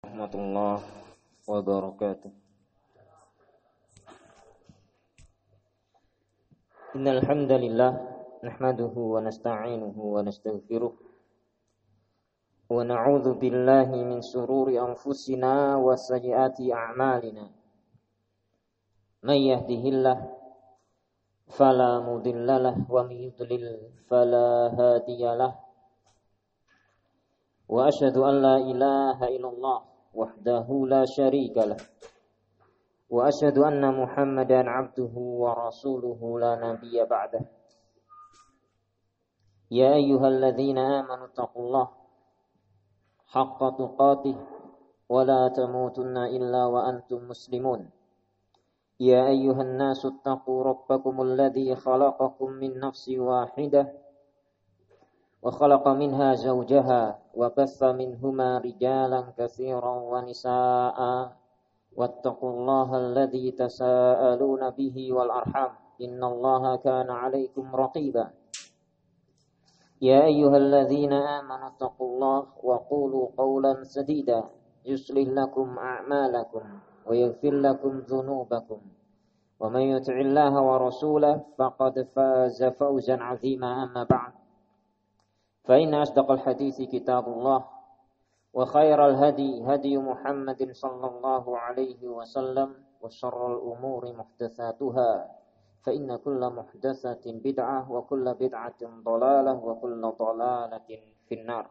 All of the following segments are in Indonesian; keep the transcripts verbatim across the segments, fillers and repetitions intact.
Warahmatullahi wabarakatuh. Innal hamdalillah nahmaduhu wa nasta'inuhu wa nastaghfiruh wa na'udzu billahi min shururi anfusina wa sayyiati a'malina. May yahdihillah fala mudhillalah wa may yudlil fala hadiyalah. Wa asyhadu an la ilaha illallah wahdahu la syarika lah. Wa asyhadu anna Muhammadan abduhu wa rasuluhu la nabiyya ba'dah. Ya ayyuhalladzina amanu taqullaha haqqa tuqatih wa la tamutunna illa wa antum muslimun. Ya ayyuhan nasu taqu rabbakumul ladzi khalaqakum min nafsin wahidah wa khalaqa minha zawjaha wa batha minhuma rijalan katsiran wa nisaa'a wattaqullaha alladzi tasaaluna bihi wal arham innallaha kana 'alaikum raqiba. Ya ayyuhalladzina amanu taqullaha wa qulu qawlan sadida yuslih lakum a'malakum wa yaghfir lakum dhunubakum wa may yuti'illaha wa rasulahu faqad faza fawzan 'azima. Amma ba'd. فإن أصدق الحديث كتاب الله وخير الهدي هدي محمد صلى الله عليه وسلم وشر الأمور محدثاتها فإن كل محدثة بدعة وكل بدعة ضلالة وكل ضلالة في النار.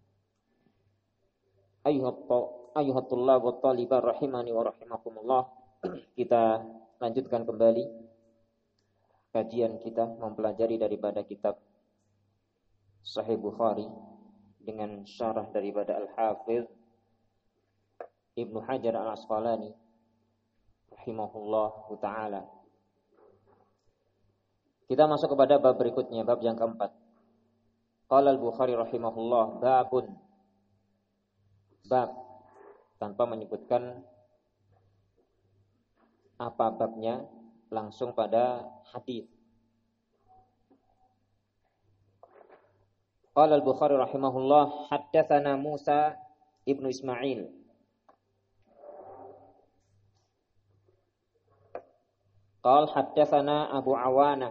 أيها الطلاب والطالبات rahimani wa rahimakumullah. Kita lanjutkan kembali kajian kita mempelajari daripada kitab Sahih Bukhari dengan syarah daripada Al-Hafidh Ibnu Hajar Al-Asqalani rahimahullahu ta'ala. Kita masuk kepada bab berikutnya, bab yang keempat. Qala Al-Bukhari rahimahullah babun, bab tanpa menyebutkan apa babnya, langsung pada hadis. Qala Al-Bukhari rahimahullah haddatsana Musa ibnu Ismail qala haddatsana Abu Awana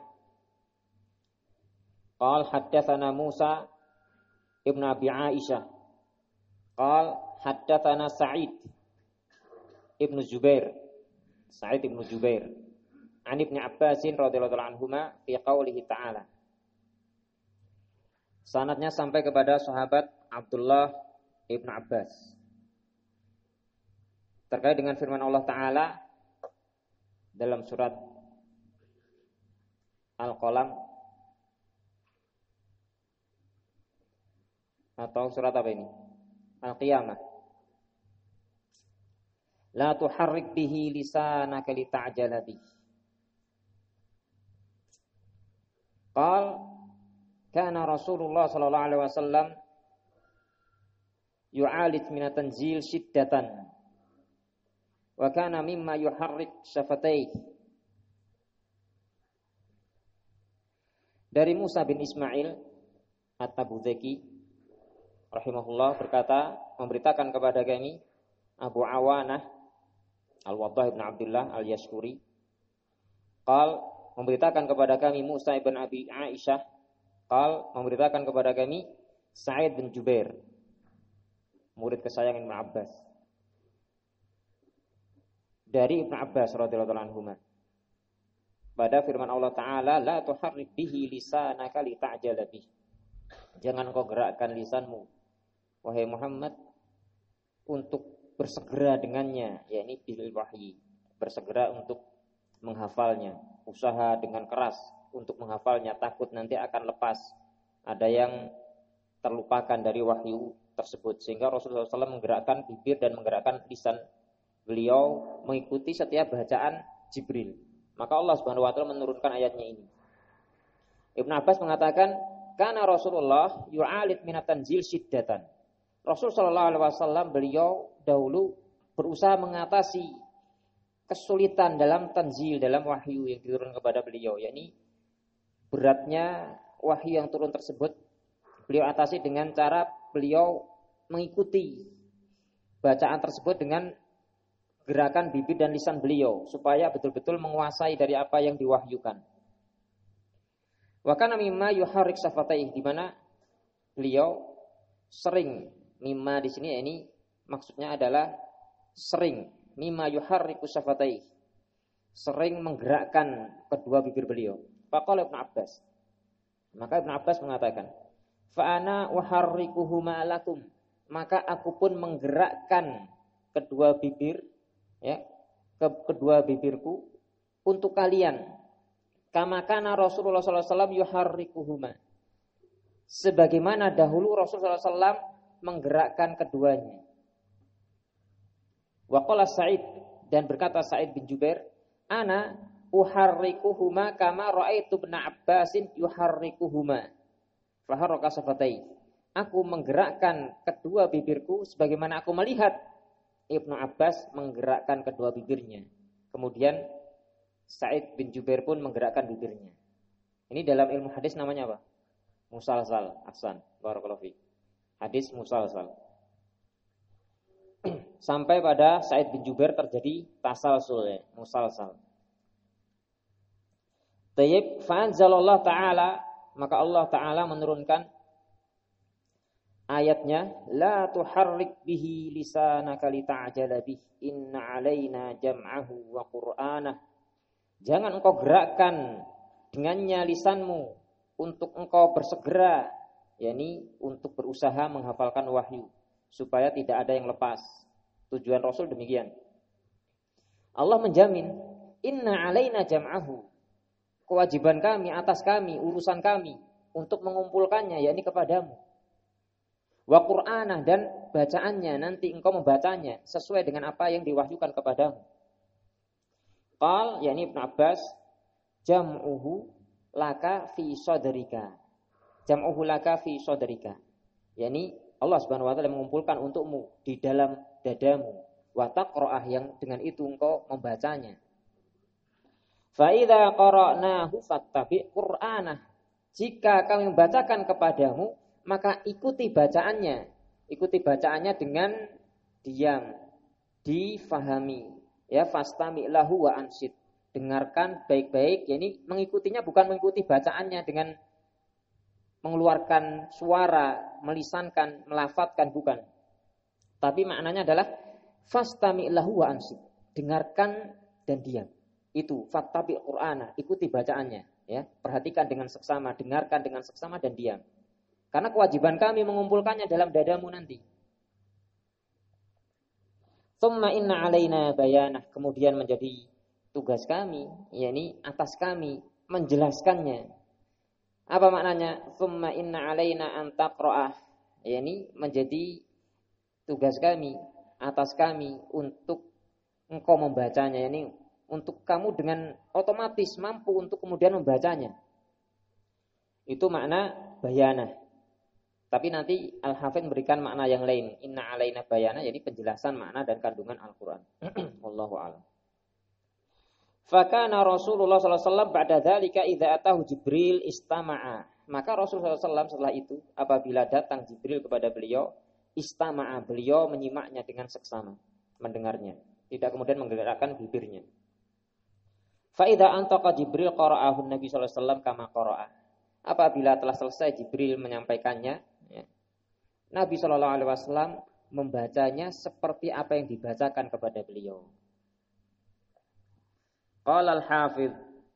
qala haddatsana Musa ibnu Abi Aisyah qala haddatsana Sa'id ibnu Zubair Sa'id ibnu Zubair an Ibnu Abbas radhiyallahu anhuma fi qaulihi ta'ala. Sanadnya sampai kepada sahabat Abdullah Ibnu Abbas terkait dengan firman Allah Ta'ala dalam surat Al-Qalam atau surat apa ini? Al-Qiyamah. La tuharrik bihi lisanaka lita'jala bihi. Qal kana Rasulullah sallallahu alaihi wasallam yu'alid min tanzil shiddatan wa kana mimma yuharrik syafatayhi. Dari Musa bin Ismail At-Tabuzaki rahimahullah berkata, memberitakan kepada kami Abu Awanah Al-Waddah bin Abdullah Al-Yashkuri qal, memberitakan kepada kami Musa bin Abi Aisyah qal, memberitakan kepada kami Sa'id bin Jubair, murid kesayangan Ibnu Abbas, dari Ibnu Abbas radhiyallahu anhu, pada firman Allah Ta'ala, la tuharrik bihi lisanaka lita'jala bih. Jangan kau gerakkan lisanmu, wahai Muhammad, untuk bersegera dengannya, yakni bil wahyi, bersegera untuk menghafalnya, usaha dengan keras untuk menghafalnya, takut nanti akan lepas, ada yang terlupakan dari wahyu tersebut. Sehingga Rasulullah shallallahu alaihi wasallam menggerakkan bibir dan menggerakkan lisan beliau mengikuti setiap bacaan Jibril. Maka Allah Subhanahu wa taala menurunkan ayatnya ini. Ibnu Abbas mengatakan, kana Rasulullah yu'alid minat tanzil shiddatan. Rasul sallallahu alaihi wasallam beliau dahulu berusaha mengatasi kesulitan dalam tanzil, dalam wahyu yang diturunkan kepada beliau, yakni beratnya wahyu yang turun tersebut beliau atasi dengan cara beliau mengikuti bacaan tersebut dengan gerakan bibir dan lisan beliau supaya betul-betul menguasai dari apa yang diwahyukan. Wa kana mimma yuharrik syafataihi, di mana beliau sering, mimma di sini ya, ini maksudnya adalah sering, mimma yuharriku syafataihi, sering menggerakkan kedua bibir beliau. Faqala Ibnu Abbas, maka Ibnu Abbas mengatakan, fa ana uharrikuhuma lakum, maka aku pun menggerakkan kedua bibir, ya, ke kedua bibirku untuk kalian. Kama kana Rasulullah sallallahu alaihi wasallam yuharrikuhuma, sebagaimana dahulu Rasulullah sallallahu alaihi wasallam menggerakkan keduanya. Wa qala Sa'id, dan berkata Sa'id bin Jubair, ana uharrikuhuma kama ra'aitu Ibnu Abbasin yuharrikuhuma faharraka safatai, aku menggerakkan kedua bibirku sebagaimana aku melihat Ibnu Abbas menggerakkan kedua bibirnya. Kemudian Sa'id bin Jubair pun menggerakkan bibirnya. Ini dalam ilmu hadis namanya apa? Musalsal. Ahsan, barakallahu fiik. Hadis musalsal. Sampai pada Sa'id bin Jubair terjadi tasalsul, ya, musalsal. Tayyib, fa'anzalallahu ta'ala, maka Allah Ta'ala menurunkan ayatnya, la tuharrik bihi lisanaka lita'jala bih inna alaina jam'ahu wa qur'anah, jangan engkau gerakkan dengannya lisanmu untuk engkau bersegera, yakni untuk berusaha menghafalkan wahyu supaya tidak ada yang lepas. Tujuan Rasul demikian. Allah menjamin, inna alaina jam'ahu, kewajiban kami atas kami, urusan kami untuk mengumpulkannya, yakni kepadamu. Wa Qur'anah, dan bacaannya, nanti engkau membacanya sesuai dengan apa yang diwahyukan kepadamu. Qal, yakni Ibnu Abbas, jam'uhu laka fi sadrika. Jam'uhu laka fi sadrika, yakni Allah Subhanahu wa taala mengumpulkan untukmu di dalam dadamu. Wa taqra'ah, yang dengan itu engkau membacanya. Fa idza qara'nahu fattabi' qur'anah, jika kami membacakan kepadamu maka ikuti bacaannya. Ikuti bacaannya dengan diam, difahami. Ya, fastami' lahu wa ansid, dengarkan baik-baik, yakni mengikutinya bukan mengikuti bacaannya dengan mengeluarkan suara, melisankan, melafadzkan, bukan. Tapi maknanya adalah fastami' lahu wa ansid, dengarkan dan diam. Itu fattabi' qur'ana, ikuti bacaannya, ya. Perhatikan dengan seksama, dengarkan dengan seksama dan diam. Karena kewajiban kami mengumpulkannya dalam dadamu nanti. Tsumma inna alaina bayanah, kemudian menjadi tugas kami, yakni atas kami menjelaskannya. Apa maknanya? Tsumma inna alaina an taqra'ah, yakni menjadi tugas kami atas kami untuk engkau membacanya, yakni untuk kamu dengan otomatis mampu untuk kemudian membacanya. Itu makna bayanah. Tapi nanti Al-Hafidz memberikan makna yang lain. Inna alaina bayana, jadi penjelasan makna dan kandungan Al-Quran. Wallahu a'lam. Fakana Rasulullah sallallahu alaihi wasallam ba'da dzalika idza atahu Jibril istama'a. Maka Rasulullah sallallahu alaihi wasallam setelah itu, apabila datang Jibril kepada beliau, istama'a, beliau menyimaknya dengan seksama, mendengarnya, tidak kemudian menggerakkan bibirnya. Fa idza antaqa Jibril qara'ahu Nabi sallallahu alaihi wasallam kama qara'a. Apabila telah selesai Jibril menyampaikannya, ya, Nabi shallallahu alaihi wasallam membacanya seperti apa yang dibacakan kepada beliau. Qala al-Hafidz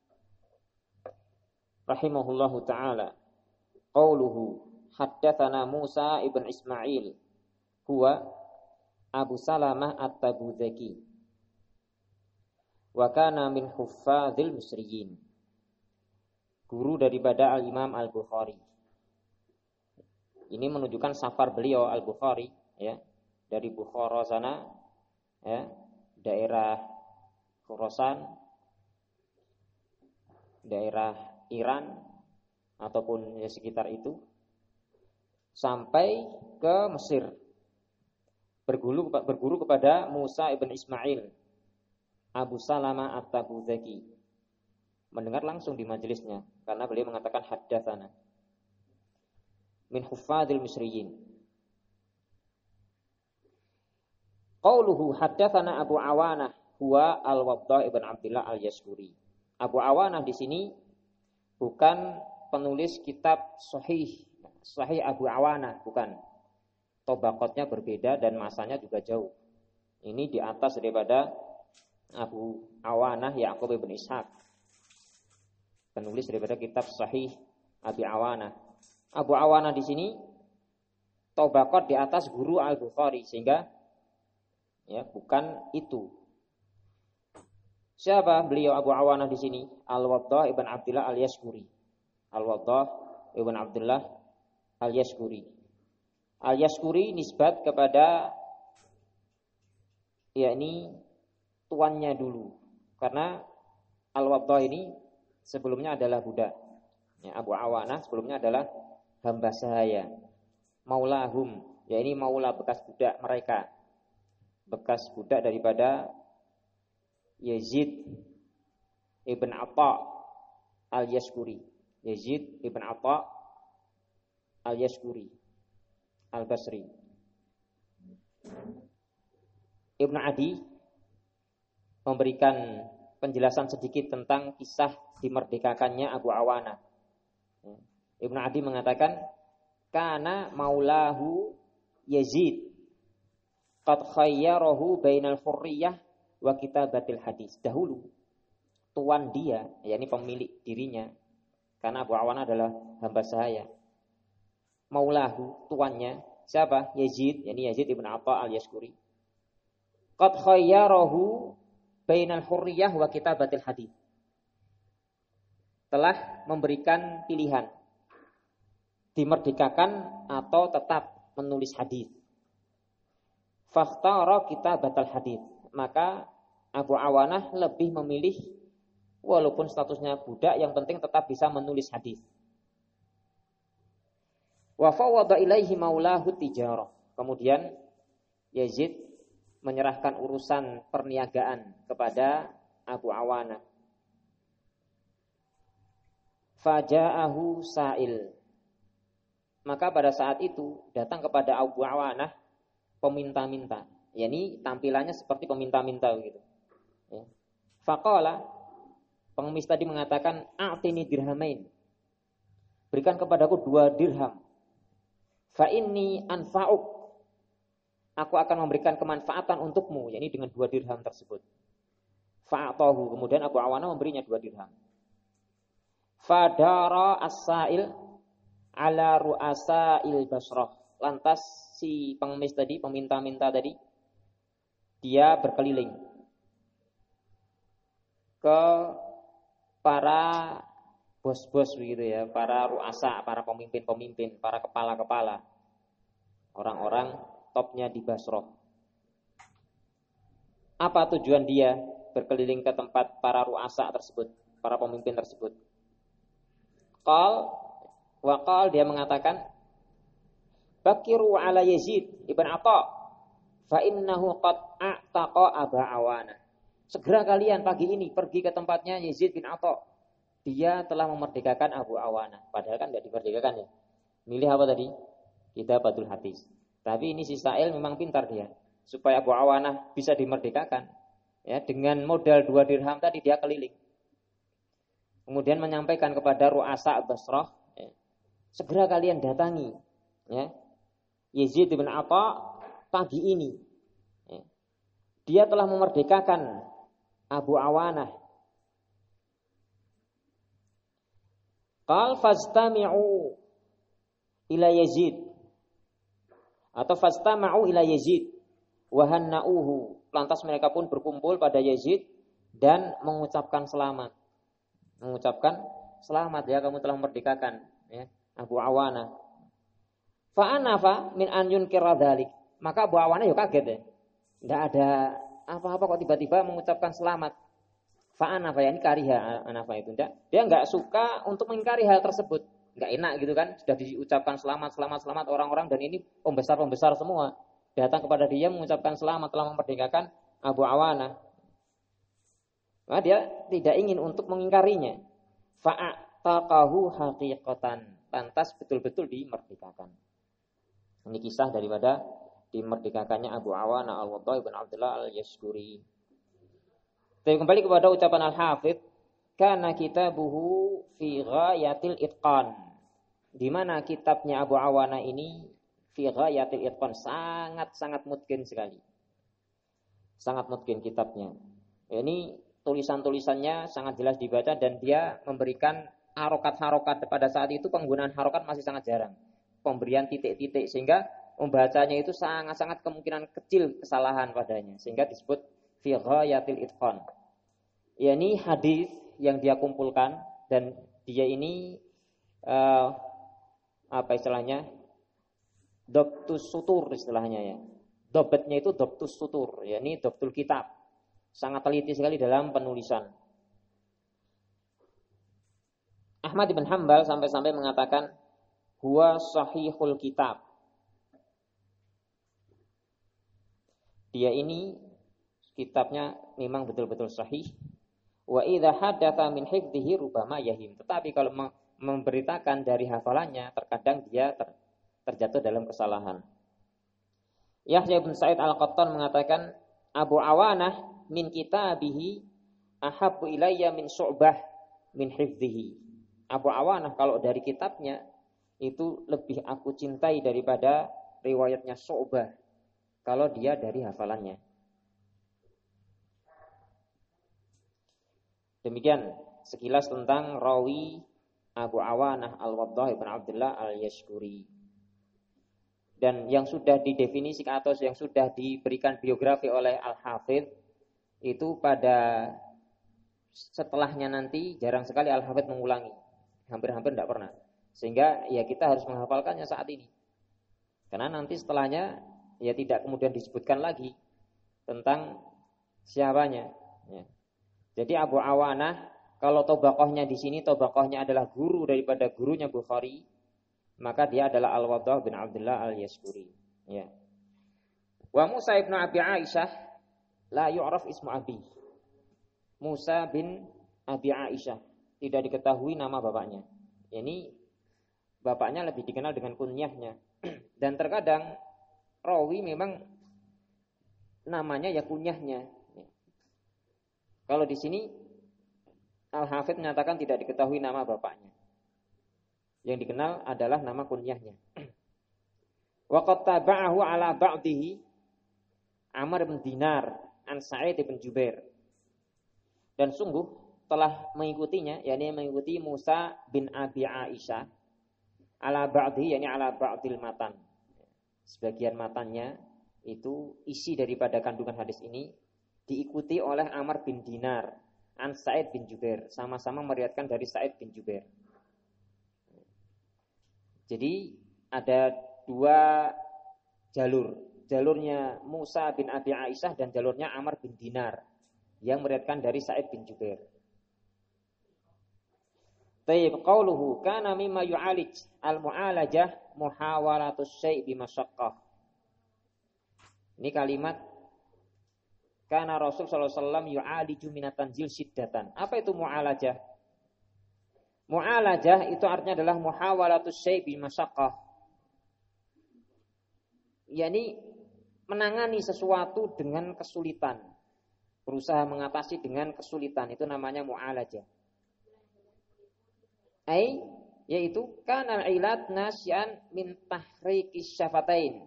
rahimahullahu taala, qauluhu haddatsana Musa ibn Ismail huwa Abu Salamah at-Tabuzaki wa kana min huffadzil Misriyin, guru daripada Al-Imam Al-Bukhari. Ini menunjukkan safar beliau Al-Bukhari, ya, dari Bukhara sana, ya, daerah Khurasan, daerah Iran ataupun ya sekitar itu, sampai ke Mesir. Berguru berguru kepada Musa ibn Ismail, Abu Salamah at-Tabuzaki. Mendengar langsung di majelisnya karena beliau mengatakan haddatsana min huffadzil misriyin. Qauluhu haddatsana Abu Awanah huwa Al-Waddah ibn Abdullah Al-Yashkuri. Abu Awanah di sini bukan penulis kitab Sahih, Sahih Abu Awanah, bukan. Tobaqatnya berbeda dan masanya juga jauh. Ini di atas daripada Abu Awanah Ya'qub ibn Ishaq, penulis daripada kitab Sahih Abi Awanah. Abu Awanah di sini tobaqat di atas guru Al-Bukhari, sehingga ya bukan itu. Siapa beliau Abu Awanah di sini? Al-Waddah ibn Abdullah Al-Yashkuri. Al-Waddah ibn Abdullah Al-Yashkuri. Al-Yashkuri nisbat kepada yakni tuannya dulu, karena Al-Waddah ini sebelumnya adalah budak. Ya, Abu Awanah sebelumnya adalah hamba sahaya, maulahum, ya ini maula bekas budak mereka, bekas budak daripada Yazid ibn Atha Al-Yashkuri. Yazid ibn Atha Al-Yashkuri Al-Basri. Ibn Adi memberikan penjelasan sedikit tentang kisah dimerdekakannya Abu Awanah. Ibn Adi mengatakan, kana maulahu Yazid qad khayyarahu bainal hurriyah wa kitabatil hadis. Dahulu tuan dia, yakni pemilik dirinya, karena Abu Awanah adalah hamba sahaya. Maulahu, tuannya siapa? Yazid, yakni Yazid ibn Atha Al-Yashkuri. Qad khayyarahu bainal hurriyah wa kitabatil hadis. Telah memberikan pilihan dimerdekakan atau tetap menulis hadis. Fakhtara kitabatal hadis. Maka Abu Awanah lebih memilih walaupun statusnya budak, yang penting tetap bisa menulis hadis. Wa fawwada ilaihi maulahu tijarah. Kemudian Yazid menyerahkan urusan perniagaan kepada Abu Awanah. Faja'ahu sa'il. Maka pada saat itu datang kepada Abu Awanah peminta-minta. Yani tampilannya seperti peminta-minta begitu. Ya. Faqala, pengemis tadi mengatakan, a'tini dirhamain. Berikan kepadaku dua dirham. Fa inni anfa'uk. Aku akan memberikan kemanfaatan untukmu, yakni dengan dua dirham tersebut. Fa'atahu. Kemudian Abu Awanah memberinya dua dirham. Fadara as-sa'il ala ru'asa'il Basrah. Lantas si pengemis tadi, peminta-minta tadi, dia berkeliling ke para bos-bos begitu ya, para ru'asa, para pemimpin-pemimpin, para kepala-kepala, orang-orang topnya di Basrah. Apa tujuan dia berkeliling ke tempat para ru'asa tersebut, para pemimpin tersebut? Qal waqal, dia mengatakan, bakiru ala Yazid ibn Atha fa innahu qad a'taqa Aba Awanah. Segera kalian pagi ini pergi ke tempatnya Yazid bin Atha. Dia telah memerdekakan Abu Awanah. Padahal kan tidak dimerdekakan ya. Milih apa tadi? Kitabatul hadis. Tapi ini si Sa'il memang pintar dia, supaya Abu Awanah bisa dimerdekakan. Ya, dengan modal dua dirham tadi dia keliling. Kemudian menyampaikan kepada ru'asa Basrah, ya, segera kalian datangi ya Yazid bin Atha pagi ini. Ya. Dia telah memerdekakan Abu Awanah. Qal fastami'u ila Yazid, atau fastama'u ila Yazid wa hanna'uhu. Lantas mereka pun berkumpul pada Yazid dan mengucapkan selamat. Mengucapkan selamat, ya kamu telah memerdekakan ya Abu Awanah. Fa anafa min an yunkira dzalik. Maka Abu Awanah ya kaget ya. Enggak ada apa-apa kok tiba-tiba mengucapkan selamat. Fa anafa, ya ini kariha anafa itu enggak. Dia enggak suka untuk mengingkari hal tersebut. Enggak enak gitu kan, sudah diucapkan selamat selamat selamat orang-orang, dan ini pembesar-pembesar semua datang kepada dia mengucapkan selamat telah memerdekakan Abu Awanah. Maka dia tidak ingin untuk mengingkarinya. Fa'ataqahu haqiqatan. Lantas betul-betul dimerdekakan. Ini kisah daripada dimerdekakannya Abu Awana Al-Waddah bin Abdullah Al-Yashkuri. Tapi kembali kepada ucapan Al-Hafidh, kana kitabuhu fi ghayatil itqan. Di mana kitabnya Abu Awana ini fi ghayatil itqan, sangat-sangat mutqin sekali. Sangat mutqin kitabnya. Ini tulisan-tulisannya sangat jelas dibaca dan dia memberikan harokat-harokat. Pada saat itu penggunaan harokat masih sangat jarang. Pemberian titik-titik sehingga membacanya itu sangat-sangat kemungkinan kecil kesalahan padanya sehingga disebut fi ghayatil itqan. Yani hadis yang dia kumpulkan dan dia ini uh, apa istilahnya? Dobtus sutur istilahnya ya. Dobetnya itu dobtus sutur, yakni dobtul kitab. Sangat teliti sekali dalam penulisan. Ahmad bin Hanbal sampai-sampai mengatakan huwa sahihul kitab. Dia ini kitabnya memang betul-betul sahih. Wa idza hadatsa min hifdhihi rubama yahim. Tetapi kalau memberitakan dari hafalannya terkadang dia ter, terjatuh dalam kesalahan. Yahya bin Sa'id Al-Qattan mengatakan Abu Awanah min kitabihi ahabbu ilayya min Syu'bah min hifdhihi. Abu Awanah kalau dari kitabnya itu lebih aku cintai daripada riwayatnya Syu'bah kalau dia dari hafalannya. Demikian sekilas tentang rawi Abu Awanah Al-Waddah bin Abdullah Al-Yashkuri. Dan yang sudah didefinisikan atau yang sudah diberikan biografi oleh Al-Hafidh itu pada setelahnya nanti jarang sekali Al-Hafidh mengulangi. Hampir-hampir tidak pernah. Sehingga ya kita harus menghafalkannya saat ini. Karena nanti setelahnya ya tidak kemudian disebutkan lagi tentang siapanya. Ya. Jadi Abu Awanah kalau tobakohnya di sini tobakohnya adalah guru daripada gurunya Bukhari, maka dia adalah Al-Waddah bin Abdullah Al-Yashkuri. Ya. Wa Musa ibn Abi Aisyah la yu'raf ismu abi. Musa bin Abi Aisyah tidak diketahui nama bapaknya. Ini bapaknya lebih dikenal dengan kunyahnya. Dan terkadang rawi memang namanya ya kunyahnya. Kalau di sini Al-Hafidh menyatakan tidak diketahui nama bapaknya. Yang dikenal adalah nama kunyahnya. Wa qad taba'ahu ala ba'dihi Amr bin Dinar an Sa'id bin Jubair. Dan sungguh telah mengikutinya, yakni mengikuti Musa bin Abi Aisyah ala ba'dihi, yakni ala ba'dil matan. Sebagian matannya itu isi daripada kandungan hadis ini diikuti oleh Amr bin Dinar an Sa'id bin Jubair, sama-sama meriwayatkan dari Sa'id bin Jubair. Jadi ada dua jalur, jalurnya Musa bin Abi Aisyah dan jalurnya Amr bin Dinar yang meriwayatkan dari Sa'id bin Jubair. Tayyib qauluhu kana mimma yu'alij al-mu'alajah muhawalatus syai' bi masyaqqah. Ini kalimat kana Rasul sallallahu alaihi wasallam yu'aliju minat tanzil siddatan. Apa itu mu'alajah? Mu'alajah itu artinya adalah muhawalatus syai' bi masyaqqah. yakni menangani sesuatu dengan kesulitan. Berusaha mengatasi dengan kesulitan, itu namanya mu'alajah. Ai yaitu kana ilat nasyan min tahriqis syafatain.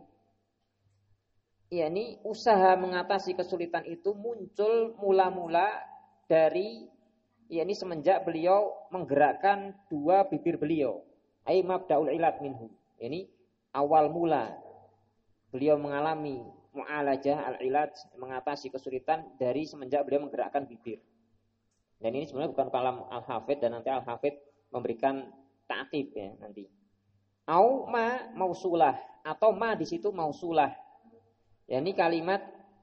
yakni usaha mengatasi kesulitan itu muncul mula-mula dari yakni semenjak beliau menggerakkan dua bibir beliau. Ai mabda'ul ilat minhu. Ini awal mula beliau mengalami mu'alajah al-ilaj, mengatasi kesulitan dari semenjak beliau menggerakkan bibir. Dan ini sebenarnya bukan kalam Al-Hafidh, dan nanti Al-Hafidh memberikan ta'qib ya nanti. Au ma mausulah, atau ma di situ mausulah. Ya ini kalimat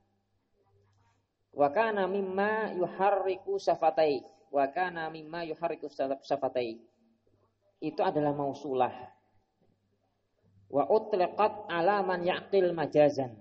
wa kana mimma yuharriku syafatai. Wa kana mimma yuharriku syafatai. Itu adalah mausulah. Wa utliqat ala man yaqil majazan.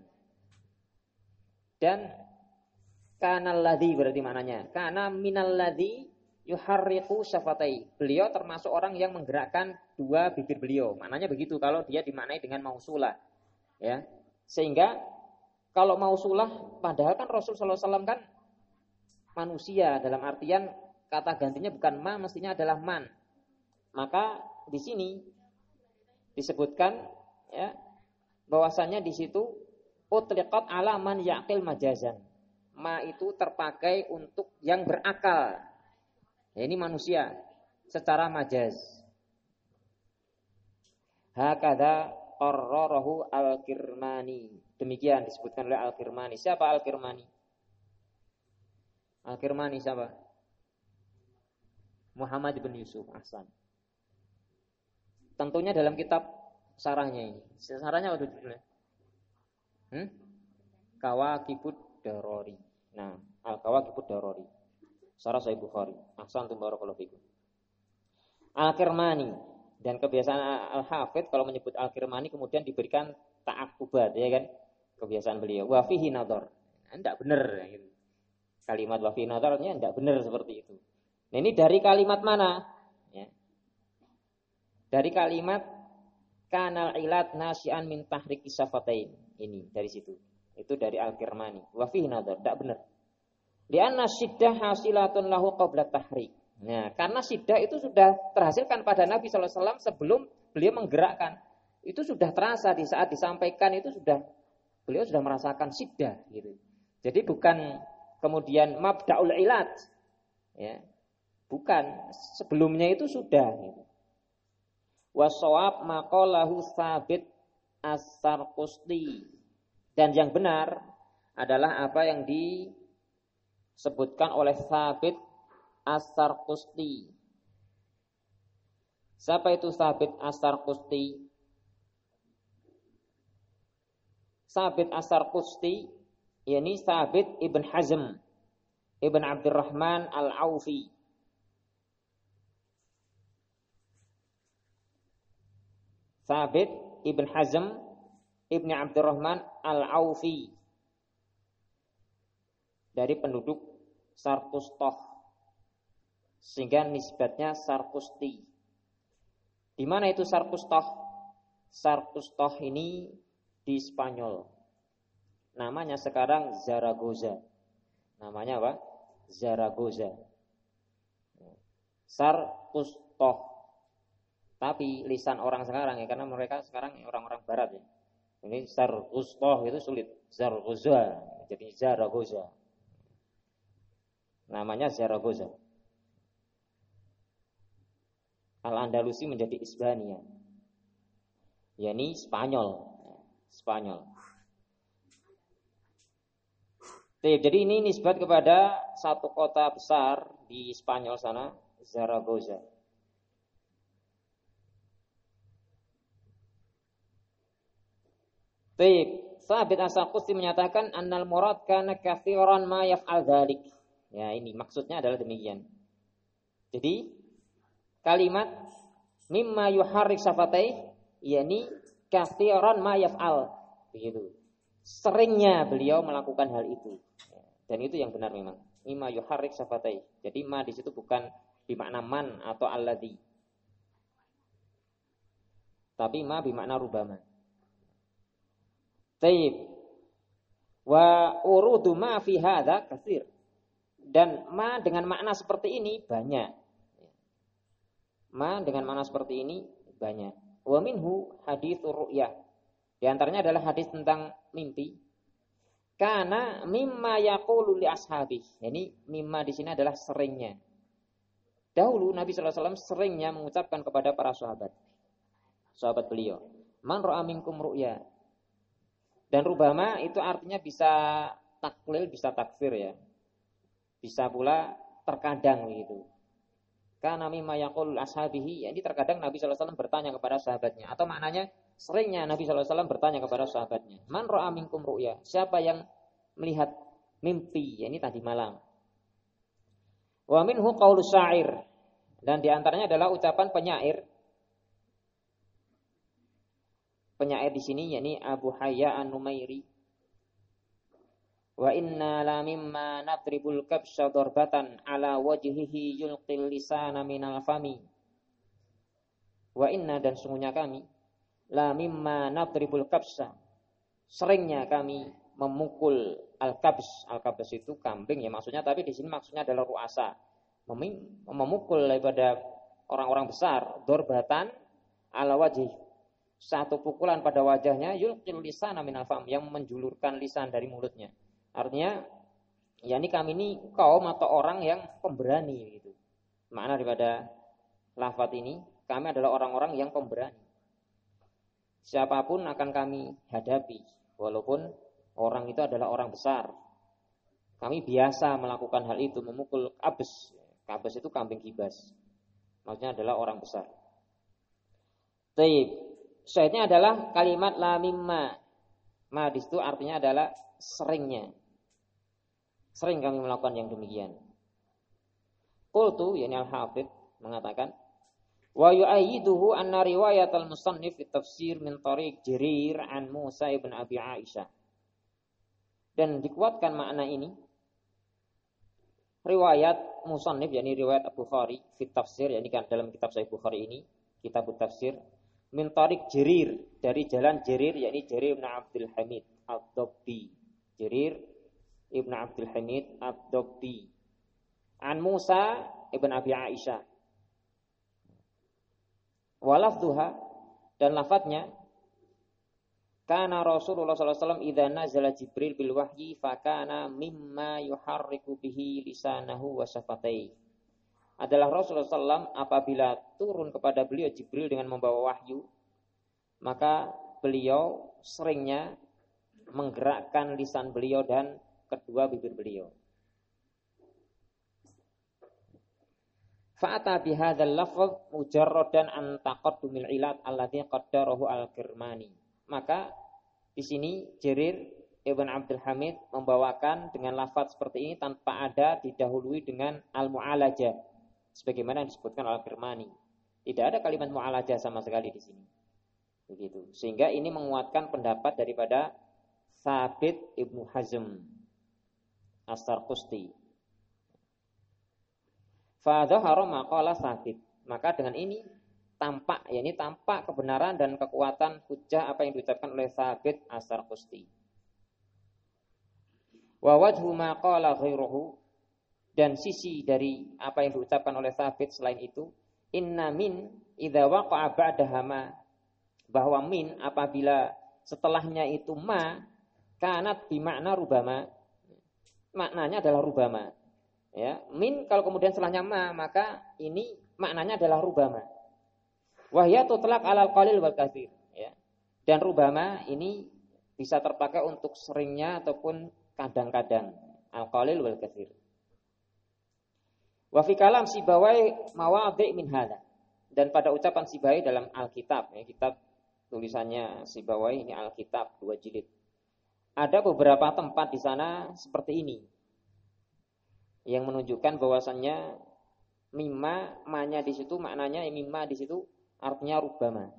Dan kana alladhi berarti maknanya. Kana minal ladzi yuharriqu syafatai. Beliau termasuk orang yang menggerakkan dua bibir beliau. Maknanya begitu kalau dia dimaknai dengan mausulah. Ya. Sehingga kalau mausulah, padahal kan Rasul sallallahu alaihi wasallam kan manusia, dalam artian kata gantinya bukan ma, mestinya adalah man. Maka di sini disebutkan ya bahwasanya di situ utliqat ala man yaqil majazan. Ma itu terpakai untuk yang berakal. Ya, ini manusia secara majaz. Hakadha qarrarahu Al-Kirmani. Demikian disebutkan oleh Al-Kirmani. Siapa Al-Kirmani? Al-Kirmani siapa? Muhammad bin Yusuf Ahsan. Tentunya dalam kitab sarahnya ini. Sarahnya apa judulnya? Hmm? Kawakibud Darori. Nah, Al-Kawakibud Darori. Sarah Sahih Bukhari. Ahsan barakallahu fikum. Al-Kirmani. Dan kebiasaan Al-Hafidz kalau menyebut Al-Kirmani kemudian diberikan ta'aqubat, ya kan? Kebiasaan beliau. Wa fihi nadhar. Enggak benar gitu. Kalimat wa fihi nadharnya enggak benar seperti itu. Nah, ini dari kalimat mana? Ya. Dari kalimat kanal ilat nasyian min tahriki safatain. Ini dari situ. Itu dari Al-Kirmani. Wa fihi nadhar, enggak benar. Li'anna syiddah hasilatun lahu qabla tahrik. Nah, karena siddah itu sudah terhasilkan pada Nabi sallallahu alaihi wasallam sebelum beliau menggerakkan. Itu sudah terasa di saat disampaikan, itu sudah beliau sudah merasakan siddah gitu. Jadi bukan kemudian mabda'ul ilat. Ya. Bukan, sebelumnya itu sudah gitu. Wasawab maqalahu Tsabit As-Sarqusti. Dan yang benar adalah apa yang disebutkan oleh Tsabit As-Sarqusti. Siapa itu Tsabit As-Sarqusti? Tsabit As-Sarqusti yakni Tsabit Ibn Hazm Ibn Abdurrahman Al-Aufi. Tsabit Ibn Hazm Ibn Abdurrahman Al-Aufi dari penduduk Sarqustoh. Sehingga nisbatnya Sarqusti. Di mana itu Sarqustoh? Sarqustoh ini di Spanyol. Namanya sekarang Zaragoza. Namanya apa? Zaragoza. Sarqustoh. Tapi lisan orang sekarang ya, karena mereka sekarang orang-orang barat ya. Ini Sarqustoh itu sulit. Zaragoza. Jadi Zaragoza. Namanya Zaragoza. Al-Andalusi menjadi Isbania. yakni Spanyol. Spanyol. Jadi ini nisbat kepada satu kota besar di Spanyol sana, Zaragoza. Baik, Tsabit As-Sarqusti menyatakan annal murad kana katsiran ma yaf'al dzalik. Ya, ini maksudnya adalah demikian. Jadi kalimat mimma yuharrik syafatai yakni katsiran ma yaf'al. Begitu. Seringnya beliau melakukan hal itu. Dan itu yang benar memang. Mimma yuharrik syafatai. Jadi ma di situ bukan bermakna man atau alladzi. Tapi ma bermakna rubama. Taib. Wa urudu ma fi hadza katsir. Dan ma dengan makna seperti ini banyak. Ma dengan makna seperti ini banyak. Wa minhu haditsur ru'yah. Di antaranya adalah hadis tentang mimpi. Karena mimma yaqulu li ashabi. Ini mimma di sini adalah seringnya. Dahulu Nabi sallallahu alaihi wasallam seringnya mengucapkan kepada para sahabat. Sahabat beliau, "Man ra'a minkum ru'ya." Dan rubama itu artinya bisa taklil, bisa takfir ya. Bisa pula terkadang begitu. Karena mimma yaqul ashabihi, ini terkadang Nabi sallallahu alaihi wasallam bertanya kepada sahabatnya, atau maknanya seringnya Nabi sallallahu alaihi wasallam bertanya kepada sahabatnya, "Man ra'a minkum ru'ya?" Siapa yang melihat mimpi, ini tadi malam. Wa minhu qaulu syair. Dan di antaranya adalah ucapan penyair. Penyair di sini yakni Abu Hayya An-Numairi. Wa inna la mimma natribul kabsha darbatan ala wajhihi yulqil lisana minal fami. Wa inna dan sungguhnya kami la mimma natribul kabsha. seringnya kami memukul al-kabs. Al-kabs itu kambing ya maksudnya, tapi di sini maksudnya adalah ru'asa. Memukul daripada orang-orang besar, dorbatan ala wajih. Satu pukulan pada wajahnya, yulqil lisana minal fam, yang menjulurkan lisan dari mulutnya. Artinya, ya ini kami ini kaum atau orang yang pemberani gitu. Makna daripada lafaz ini, kami adalah orang-orang yang pemberani. Siapapun akan kami hadapi, walaupun orang itu adalah orang besar. Kami biasa melakukan hal itu, memukul kabes. Kabes itu kambing kibas. Maksudnya adalah orang besar. Taib. Syahidnya adalah kalimat la mimma. Ma di situ artinya adalah seringnya. Sering kami melakukan yang demikian. Qultu, yani al-Hafidz mengatakan, wa yu'ayyiduhu anna riwayat al-musannif fi tafsir min tariq Jarir an Musa ibn Abi Aisyah. Dan dikuatkan makna ini riwayat musannif, yakni riwayat Al-Bukhari fi tafsir, yakni kan dalam kitab Sahih Bukhari ini, kitab tafsir, min tariq Jarir, dari jalan Jarir, yakni Jarir ibn Abdul Hamid ad-Dabbi. Jarir ibn Abdul Hamid ad-Dabbi. An Musa ibn Abi Aisyah. Walafduha, dan lafadznya, kana Rasulullah sallallahu alaihi wasallam idza nazala Jibril bil wahyi fakana mimma yuharriku bihi lisanahu wa syafataihi. Adalah Rasulullah sallallahu alaihi wasallam apabila turun kepada beliau Jibril dengan membawa wahyu, maka beliau seringnya menggerakkan lisan beliau dan kedua bibir beliau. Fa'ata bihadzal lafdh mujarradan an taqaddumil ilat alladhi qaddarahu al-Kirmani. Maka di sini Jarir Ibn Abdul Hamid membawakan dengan lafaz seperti ini tanpa ada didahului dengan al-mu'alajah sebagaimana yang disebutkan al-Kirmani. Tidak ada kalimat mu'alajah sama sekali di sini. Begitu. Sehingga ini menguatkan pendapat daripada Thabit Ibnu Hazm As-Sarqusti. Fa dhahara maqala Thabit. Maka dengan ini tampak, yakni tampak kebenaran dan kekuatan hujjah apa yang diucapkan oleh Thabit As-Sarqusti. Wa wajhu ma qala ghairuhu, dan sisi dari apa yang diucapkan oleh Thabit selain itu, inna min idza waqa'a ba'daha ma, bahwa min apabila setelahnya itu ma, kanat bimakna rubama, maknanya adalah rubama. Ya, min kalau kemudian setelahnya ma, maka ini maknanya adalah rubama. Wahya tutlaq alal qalil wal katsir, ya. Dan rubama ini bisa terpakai untuk seringnya ataupun kadang-kadang, al qalil wal katsir. Wa fi kalam Sibawai mawadhi' min hadza. Dan pada ucapan Sibawai dalam Alkitab, ya, kitab tulisannya Sibawai ini Alkitab dua jilid. Ada beberapa tempat di sana seperti ini yang menunjukkan bahwasannya mimma, ma-nya di situ maknanya ya mimma di situ artinya rubama.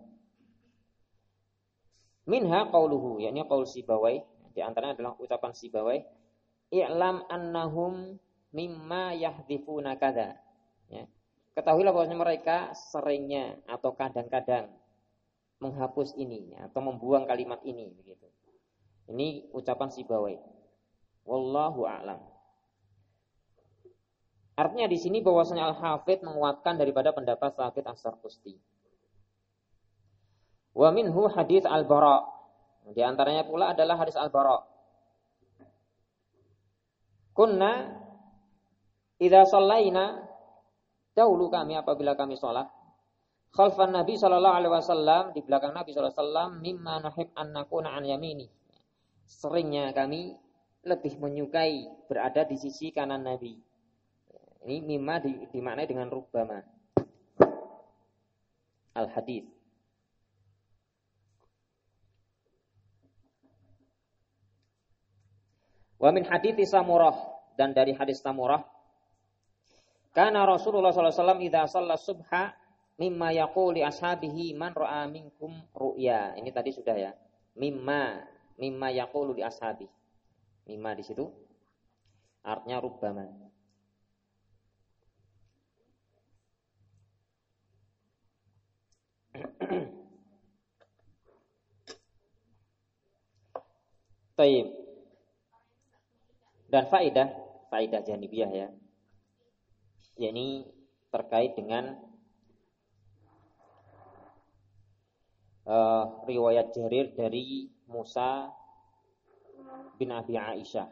Minha qauluhu, yakni qaul Sibawai, di antaranya adalah ucapan Sibawai, i'lam annahum mimma yahdhifuna kadza. Ya. Ketahuilah bahwasanya mereka seringnya atau kadang-kadang menghapus ini atau membuang kalimat ini begitu. Ini ucapan Sibawai. Wallahu a'lam. Artinya di sini bahwasanya Al-Hafidz menguatkan daripada pendapat Thabit As-Sarqusti. Wa minhu hadits Al-Bara. Di antaranya pula adalah hadis Al-Bara. Kunna idza shallaina, dahulu kami apabila kami salat, khalfan Nabi sallallahu alaihi wasallam, di belakang Nabi sallallahu alaihi wasallam, mimma nuhib an nakuna an yamini. Seringnya kami lebih menyukai berada di sisi kanan Nabi. Ini mimma di, dimaknai dengan rubbama. Al-hadits. Wa min hadithi Samurah, dan dari hadis Samurah, kana Rasulullah sallallahu alaihi wasallam idza shalla subha mimma yaqulu li ashabihi man ra'a minkum ru'ya. Ini tadi sudah ya. Mimma, mimma yaqulu li ashabi. Mimma di situ artinya rubbama. Taib. Dan faidah, faidah janibiyah ya. Yakni terkait dengan uh, riwayat Jarir dari Musa bin Abi Aisyah.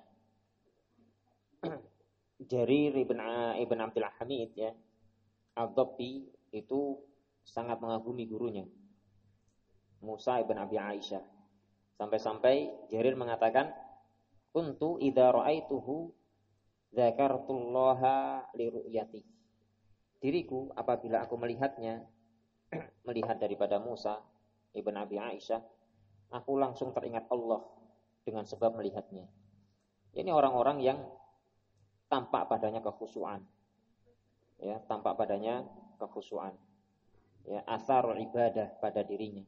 Jarir ibn, ibn Abdul Hamid ya, Ad-Dabbi itu sangat mengagumi gurunya Musa ibn Abi Aisyah. Sampai-sampai Jarir mengatakan, "Kuntu idza ra'aituhu dzakartullaha li ru'yati." Diriku apabila aku melihatnya, melihat daripada Musa ibn Abi Aisyah, aku langsung teringat Allah dengan sebab melihatnya. Ini orang-orang yang tampak padanya kekhusyuan. Ya, tampak padanya kekhusyuan. Ya, asarul ibadah pada dirinya.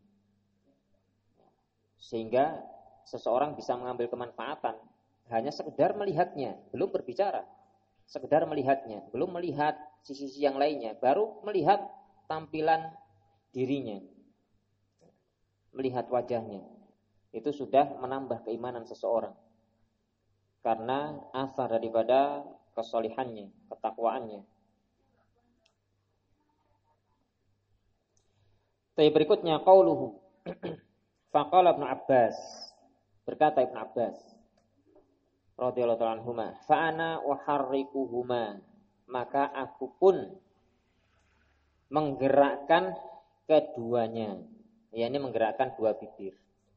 Sehingga seseorang bisa mengambil kemanfaatan hanya sekedar melihatnya, belum berbicara. Sekedar melihatnya, belum melihat sisi-sisi yang lainnya, baru melihat tampilan dirinya. Melihat wajahnya. Itu sudah menambah keimanan seseorang. Karena asar daripada kesolihannya, ketakwaannya. Tapi berikutnya qauluhu. Faqala Ibnu Abbas, berkata Ibnu Abbas radhiyallahu ta'ala anhuma, fa ana uharrikuhuma, maka aku pun menggerakkan keduanya. Ya, ini menggerakkan dua bibir.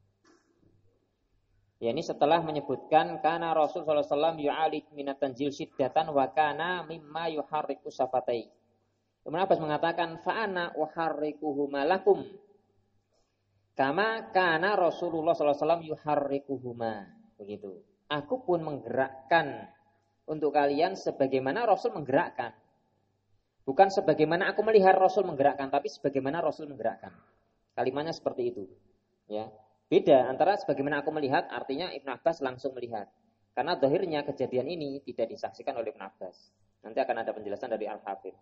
Ya, ini setelah menyebutkan kana Rasul sallallahu alaihi wasallam yu'alij minat tanzil syiddatan wa kana mimma yuharriku safatai. Ibnu Abbas mengatakan fa ana uharrikuhuma lakum kama kana Rasulullah sallallahu alaihi wasallam yuharrikuhuma. Begitu. Aku pun menggerakkan untuk kalian sebagaimana Rasul menggerakkan. Bukan sebagaimana aku melihat Rasul menggerakkan, tapi sebagaimana Rasul menggerakkan. Kalimatnya seperti itu. Ya. Beda antara sebagaimana aku melihat, artinya Ibnu Abbas langsung melihat. Karena zahirnya kejadian ini tidak disaksikan oleh Ibnu Abbas. Nanti akan ada penjelasan dari Al-Hafidz.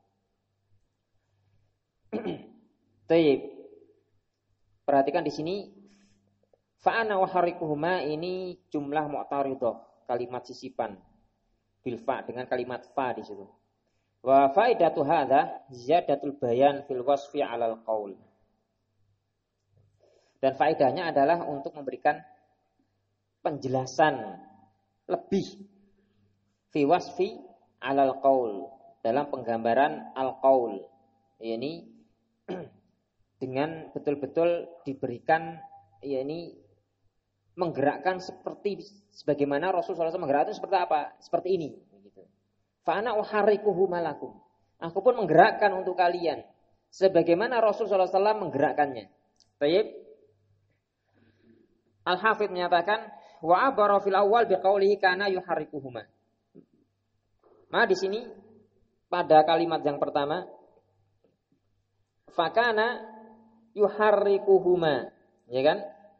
Taib. Perhatikan di sini, fa'ana wa harikuhuma ini jumlah mu'taridah, kalimat sisipan bil fa dengan kalimat fa di situ. Wa faidatu hadza ziyadatul bayan fil wasfi 'alal qaul. Dan faedahnya adalah untuk memberikan penjelasan lebih fi wasfi 'alal qaul, dalam penggambaran al-qaul. Ini dengan betul-betul diberikan, yakni menggerakkan seperti sebagaimana Rasulullah shallallahu alaihi wasallam menggerakkan itu seperti apa? Seperti ini. Fa ana uharrikuhu malakum. Aku pun menggerakkan untuk kalian sebagaimana Rasulullah shallallahu alaihi wasallam menggerakkannya. Baik. Al-Hafidz menyatakan wa abara fil awal biqaulihi kana yuharrikuhuma. Nah di sini pada kalimat yang pertama fakana yuharrikuhuma, ya kan?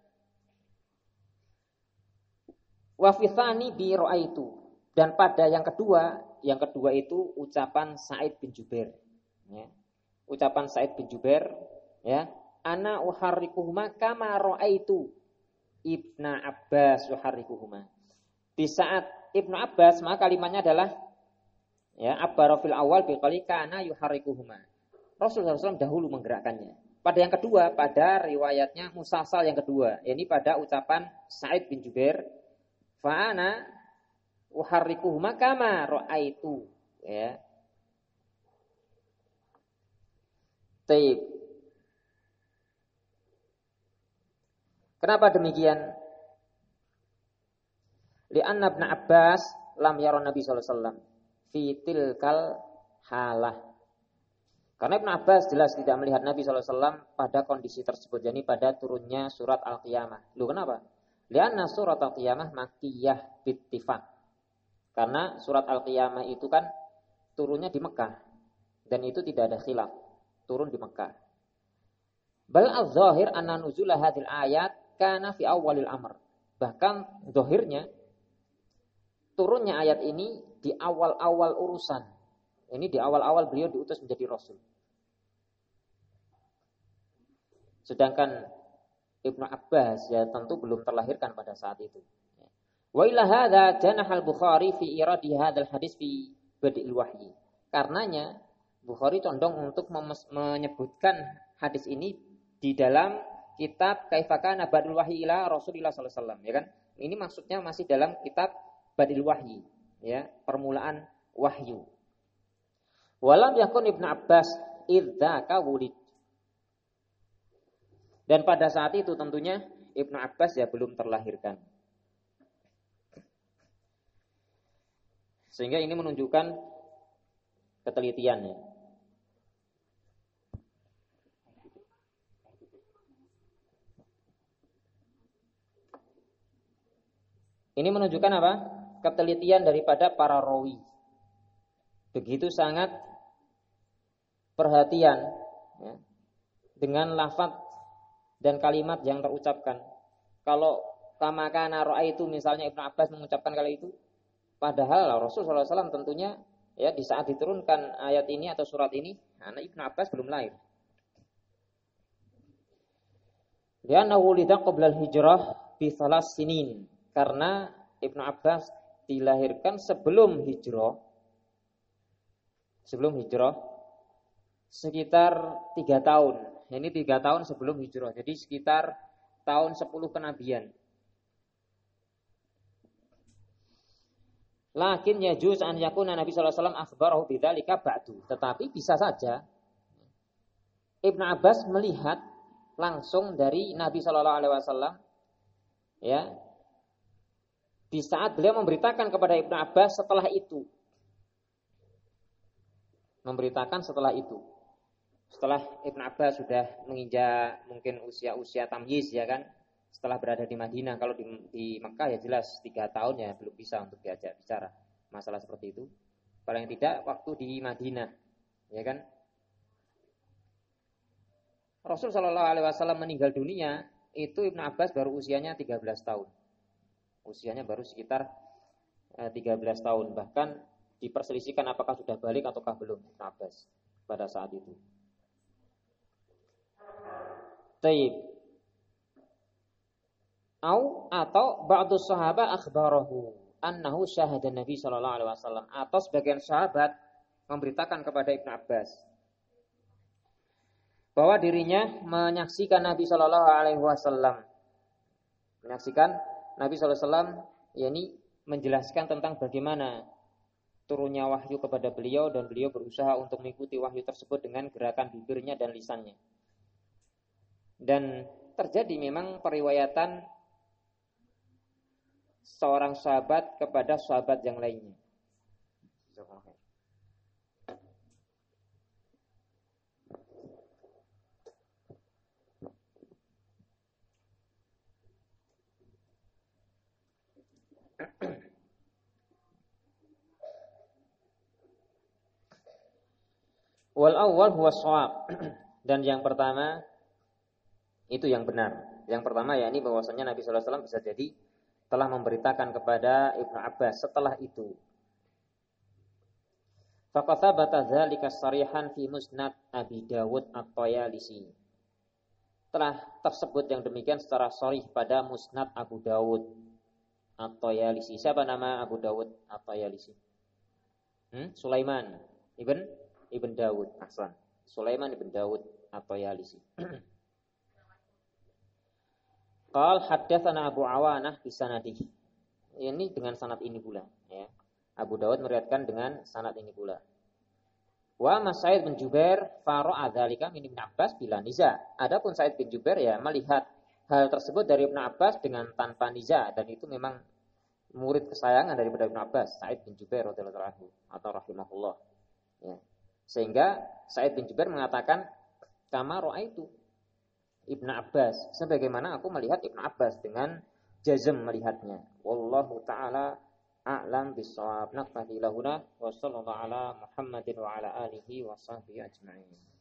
Wa fi tsani bi ra'aitu, dan pada yang kedua, yang kedua itu ucapan Sa'id bin Jubair, ya. Ucapan Sa'id bin Jubair, ya, ana uharrikuhuma kama ra'aitu Ibnu Abbas yuharrikuhuma. Di saat Ibnu Abbas, maka kalimatnya adalah ya, abara fil awal bi qali kana yuharrikuhuma. Rasulullah shallallahu alaihi wasallam dahulu menggerakkannya. Pada yang kedua, pada riwayatnya musasal yang kedua, ini pada ucapan Sa'id bin Jubair, fa'ana uharrikuhuma kama ra'aitu, ya. Taib. Kenapa demikian? Li'anna Ibnu Abbas lam yara Nabi sallallahu alaihi wasallam fi tilkal halah. Karena Ibnu Abbas jelas tidak melihat Nabi sallallahu alaihi wasallam pada kondisi tersebut, yakni pada turunnya surat Al-Qiyamah. Loh kenapa? Lianna surat Al-Qiyamah makkiyah bittifaq. Karena surat Al-Qiyamah itu kan turunnya di Mekah dan itu tidak ada khilaf, turun di Mekah. Bal az-zahir anna nuzul hadhil ayat kana fi awalil amr. Bahkan zahirnya turunnya ayat ini di awal-awal urusan. Ini di awal-awal beliau diutus menjadi rasul. Sedangkan Ibnu Abbas ya tentu belum terlahirkan pada saat itu. Wa ila hadza janah al-Bukhari fi iradi hadzal hadis fi badil wahyi. Karenanya Bukhari condong untuk menyebutkan hadis ini di dalam kitab Kaifa kana badul wahyi ila Rasulillah sallallahu alaihi wasallam, ya kan? Ini maksudnya masih dalam kitab Badil Wahyi, ya, permulaan wahyu. Walam yakun Ibnu Abbas idzaka wulid. Dan pada saat itu tentunya Ibnu Abbas ya belum terlahirkan. Sehingga ini menunjukkan ketelitiannya. Ini menunjukkan apa? Ketelitian daripada para rawi. Begitu sangat perhatian, ya, dengan lafaz dan kalimat yang terucapkan. Kalau kama kana ra'aitu misalnya Ibnu Abbas mengucapkan kali itu, padahal Rasul sallallahu alaihi wasallam tentunya ya di saat diturunkan ayat ini atau surat ini, anak Ibnu Abbas belum lahir. Li'annahu wulida qabla al-hijrah bi thalas sinin. Karena Ibnu Abbas dilahirkan sebelum hijrah, sebelum hijrah sekitar tiga tahun. Ini tiga tahun sebelum hijrah. Jadi sekitar tahun sepuluh kenabian. Lakin yajuz an yakuna Nabi sallallahu alaihi wasallam akhbarahu bidzalika ba'du. Tetapi bisa saja Ibnu Abbas melihat langsung dari Nabi sallallahu alaihi wasallam, ya, di saat beliau memberitakan kepada Ibnu Abbas setelah itu. Memberitakan setelah itu. Setelah Ibnu Abbas sudah menginjak mungkin usia-usia tamyiz, ya kan. Setelah berada di Madinah. Kalau di, di Mekah ya jelas tiga tahun ya belum bisa untuk diajak bicara masalah seperti itu. Paling tidak waktu di Madinah, ya kan. Rasul sallallahu alaihi wasallam meninggal dunia itu Ibnu Abbas baru usianya tiga belas tahun. Usianya baru sekitar eh, tiga belas tahun. Bahkan diperselisihkan apakah sudah balik ataukah belum Ibnu Abbas pada saat itu. Taib. Au atau ba'du sahabat akhbarahu annahu syahada Nabi sallallahu alaihi wasallam. Atau sebagian sahabat memberitakan kepada Ibnu Abbas bahwa dirinya menyaksikan Nabi sallallahu alaihi wasallam. Menyaksikan Nabi sallallahu alaihi wasallam, yakni menjelaskan tentang bagaimana turunnya wahyu kepada beliau dan beliau berusaha untuk mengikuti wahyu tersebut dengan gerakan bibirnya dan lisannya. Dan terjadi memang periwayatan seorang sahabat kepada sahabat yang lainnya. Wal awwal huwa shawab. Dan yang pertama itu yang benar. Yang pertama yakni bahwasanya Nabi sallallahu alaihi wasallam bisa jadi telah memberitakan kepada Ibnu Abbas setelah itu. Faqad thabata dzalika sharihan fi Musnad Abi Dawud At-Tayalisi. Telah tersebut yang demikian secara sharih pada Musnad Abu Dawud At-Tayalisi. Siapa nama Abu Dawud At-Tayalisi? Hmm? Sulaiman ibn Ibn Dawud. Ahsan. Sulaiman ibn Dawud At-Tayalisi. Qal haddatsana Abu Awanah bi sanadih. Ini dengan sanad ini pula, ya. Abu Dawud meriwayatkan dengan sanad ini pula. Wa Mas Sa'id bin Jubair fara'a dzalika min Ibnu Abbas bila niza. Adapun Sa'id bin Jubair ya melihat hal tersebut dari Ibnu Abbas dengan tanpa niza, dan itu memang murid kesayangan daripada Ibnu Abbas, Sa'id bin Jubair radhiyallahu anhu atau rahimahullah. Ya. Sehingga Sa'id bin Jubair mengatakan kama ra'aitu Ibnu Abbas, sebagaimana aku melihat Ibnu Abbas, dengan jazm melihatnya. Wallahu taala a'lam bis-shawab. Naqfati lahuna wa sallallahu ala Muhammadin wa ala alihi wa sahbihi ajma'in.